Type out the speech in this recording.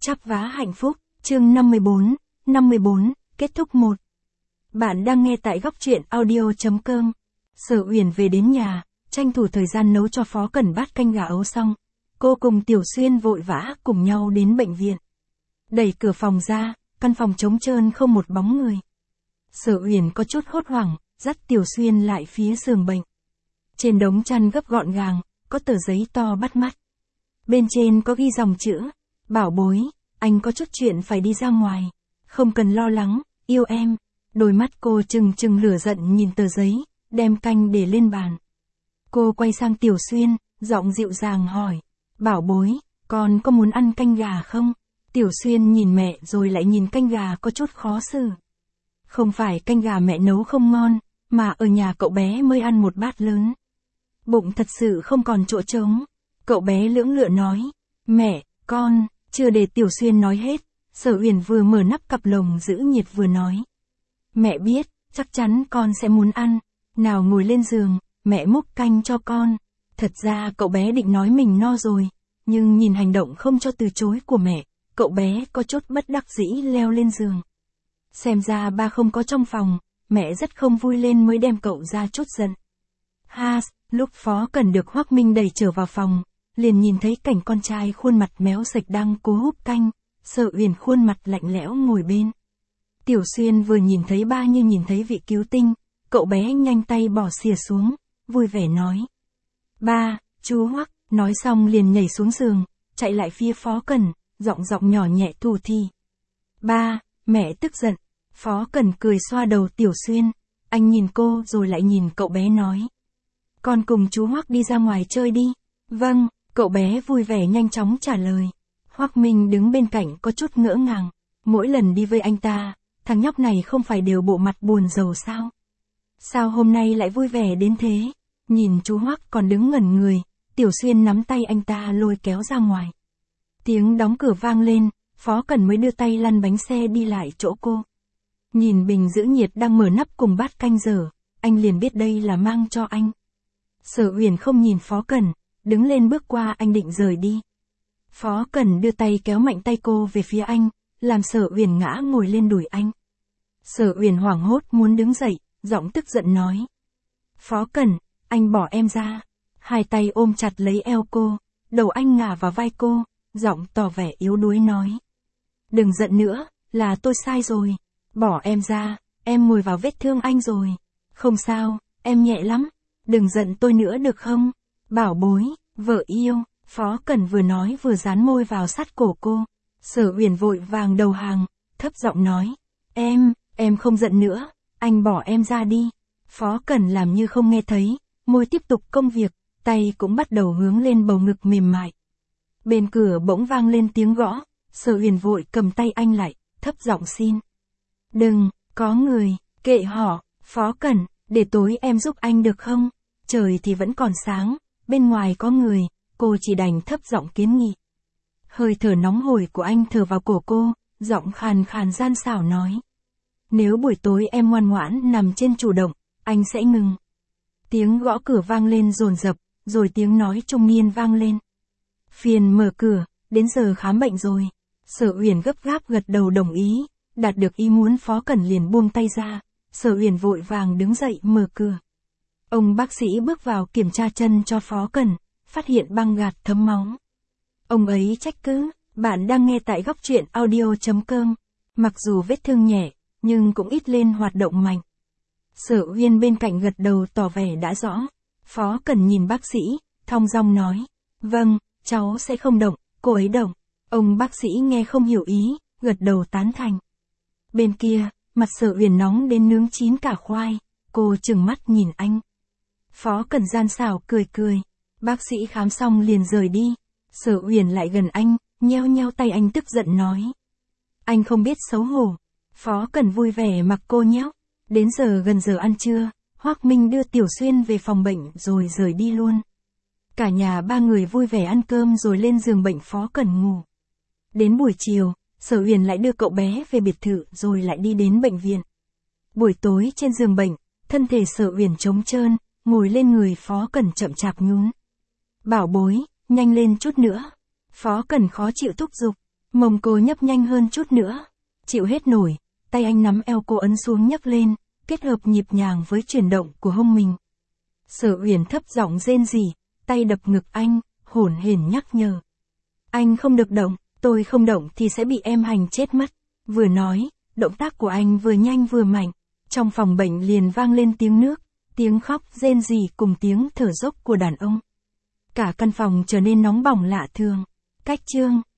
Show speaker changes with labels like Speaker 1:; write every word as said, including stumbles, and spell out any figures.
Speaker 1: Chắp vá hạnh phúc, chương năm mươi bốn, năm mươi bốn, kết thúc một. Bạn đang nghe tại góc truyện audio.com. Sở Uyển về đến nhà, tranh thủ thời gian nấu cho Phó Cẩn bát canh gà ấu xong. Cô cùng Tiểu Xuyên vội vã cùng nhau đến bệnh viện. Đẩy cửa phòng ra, căn phòng trống trơn không một bóng người. Sở Uyển có chút hốt hoảng, dắt Tiểu Xuyên lại phía giường bệnh. Trên đống chăn gấp gọn gàng, có tờ giấy to bắt mắt. Bên trên có ghi dòng chữ, bảo bối, anh có chút chuyện phải đi ra ngoài. Không cần lo lắng, yêu em. Đôi mắt cô trừng trừng lửa giận nhìn tờ giấy, đem canh để lên bàn. Cô quay sang Tiểu Xuyên, giọng dịu dàng hỏi, bảo bối, con có muốn ăn canh gà không? Tiểu Xuyên nhìn mẹ rồi lại nhìn canh gà có chút khó xử. Không phải canh gà mẹ nấu không ngon, mà ở nhà cậu bé mới ăn một bát lớn. Bụng thật sự không còn chỗ trống. Cậu bé lưỡng lựa nói, mẹ, con, chưa để Tiểu Xuyên nói hết, Sở Uyển vừa mở nắp cặp lồng giữ nhiệt vừa nói. Mẹ biết, chắc chắn con sẽ muốn ăn, nào ngồi lên giường, mẹ múc canh cho con. Thật ra cậu bé định nói mình no rồi, nhưng nhìn hành động không cho từ chối của mẹ, cậu bé có chút bất đắc dĩ leo lên giường. Xem ra ba không có trong phòng, mẹ rất không vui lên mới đem cậu ra chút giận. Ha, lúc Phó Cẩn được Hoắc Minh đẩy trở vào phòng, liền nhìn thấy cảnh con trai khuôn mặt méo sạch đang cố húp canh, Sở Uyển khuôn mặt lạnh lẽo ngồi bên. Tiểu Xuyên vừa nhìn thấy ba như nhìn thấy vị cứu tinh, cậu bé nhanh tay bỏ xìa xuống, vui vẻ nói. Ba, chú Hoắc, nói xong liền nhảy xuống giường, chạy lại phía Phó Cẩn, giọng giọng nhỏ nhẹ thủ thỉ. Ba, mẹ tức giận. Phó Cẩn cười xoa đầu Tiểu Xuyên, anh nhìn cô rồi lại nhìn cậu bé nói. Con cùng chú Hoắc đi ra ngoài chơi đi. Vâng, cậu bé vui vẻ nhanh chóng trả lời. Hoắc Minh đứng bên cạnh có chút ngỡ ngàng, mỗi lần đi với anh ta, thằng nhóc này không phải đều bộ mặt buồn rầu sao? Sao hôm nay lại vui vẻ đến thế? Nhìn chú Hoắc còn đứng ngẩn người, Tiểu Xuyên nắm tay anh ta lôi kéo ra ngoài. Tiếng đóng cửa vang lên, Phó Cẩn mới đưa tay lăn bánh xe đi lại chỗ cô. Nhìn bình giữ nhiệt đang mở nắp cùng bát canh dở, anh liền biết đây là mang cho anh. Sở Uyển không nhìn Phó Cẩn, đứng lên bước qua anh định rời đi. Phó Cẩn đưa tay kéo mạnh tay cô về phía anh, làm Sở Uyển ngã ngồi lên đùi anh. Sở Uyển hoảng hốt muốn đứng dậy, giọng tức giận nói. Phó Cẩn, anh bỏ em ra. Hai tay ôm chặt lấy eo cô, đầu anh ngả vào vai cô, giọng tỏ vẻ yếu đuối nói. Đừng giận nữa, là tôi sai rồi. Bỏ em ra, em ngồi vào vết thương anh rồi. Không sao, em nhẹ lắm. Đừng giận tôi nữa được không? Bảo bối, vợ yêu. Phó Cẩn vừa nói vừa dán môi vào sát cổ cô. Sở Uyển vội vàng đầu hàng, thấp giọng nói. Em, em không giận nữa, anh bỏ em ra đi. Phó Cẩn làm như không nghe thấy, môi tiếp tục công việc, tay cũng bắt đầu hướng lên bầu ngực mềm mại. Bên cửa bỗng vang lên tiếng gõ, Sở Uyển vội cầm tay anh lại, thấp giọng xin. Đừng, có người, kệ họ, Phó Cẩn, để tối em giúp anh được không? Trời thì vẫn còn sáng, bên ngoài có người, cô chỉ đành thấp giọng kiến nghị. Hơi thở nóng hổi của anh thở vào cổ cô, giọng khàn khàn gian xảo nói. Nếu buổi tối em ngoan ngoãn nằm trên chủ động, anh sẽ ngừng. Tiếng gõ cửa vang lên dồn dập, rồi tiếng nói trung niên vang lên. Phiền mở cửa, đến giờ khám bệnh rồi. Sở Uyển gấp gáp gật đầu đồng ý, đạt được ý muốn Phó Cẩn liền buông tay ra. Sở Uyển vội vàng đứng dậy mở cửa. Ông bác sĩ bước vào kiểm tra chân cho Phó Cẩn, phát hiện băng gạc thấm máu. Ông ấy trách cứ, bạn đang nghe tại góc truyện audio.com. Mặc dù vết thương nhẹ, nhưng cũng ít lên hoạt động mạnh. Sở Uyên bên cạnh gật đầu tỏ vẻ đã rõ. Phó Cẩn nhìn bác sĩ, thong dong nói. Vâng, cháu sẽ không động, cô ấy động. Ông bác sĩ nghe không hiểu ý, gật đầu tán thành. Bên kia, mặt Sở Uyển nóng đến nướng chín cả khoai, cô trừng mắt nhìn anh. Phó Cẩn gian xảo cười cười, bác sĩ khám xong liền rời đi. Sở Uyển lại gần anh, nheo nheo tay anh tức giận nói. Anh không biết xấu hổ. Phó Cẩn vui vẻ mặc cô nhéo. Đến giờ gần giờ ăn trưa, Hoắc Minh đưa Tiểu Xuyên về phòng bệnh rồi rời đi luôn. Cả nhà ba người vui vẻ ăn cơm rồi lên giường bệnh Phó Cẩn ngủ. Đến buổi chiều, Sở Uyển lại đưa cậu bé về biệt thự rồi lại đi đến bệnh viện. Buổi tối trên giường bệnh, thân thể Sở Uyển trống trơn, ngồi lên người Phó Cẩn chậm chạp nhún. Bảo bối, nhanh lên chút nữa. Phó Cẩn khó chịu thúc giục. Mông cô nhấp nhanh hơn chút nữa. Chịu hết nổi, tay anh nắm eo cô ấn xuống nhấc lên, kết hợp nhịp nhàng với chuyển động của hông mình. Sở Uyển thấp giọng rên rỉ, tay đập ngực anh, hổn hển nhắc nhở. Anh không được động, tôi không động thì sẽ bị em hành chết mất. Vừa nói, động tác của anh vừa nhanh vừa mạnh. Trong phòng bệnh liền vang lên tiếng nước, tiếng khóc rên rỉ cùng tiếng thở dốc của đàn ông. Cả căn phòng trở nên nóng bỏng lạ thường. Cách chương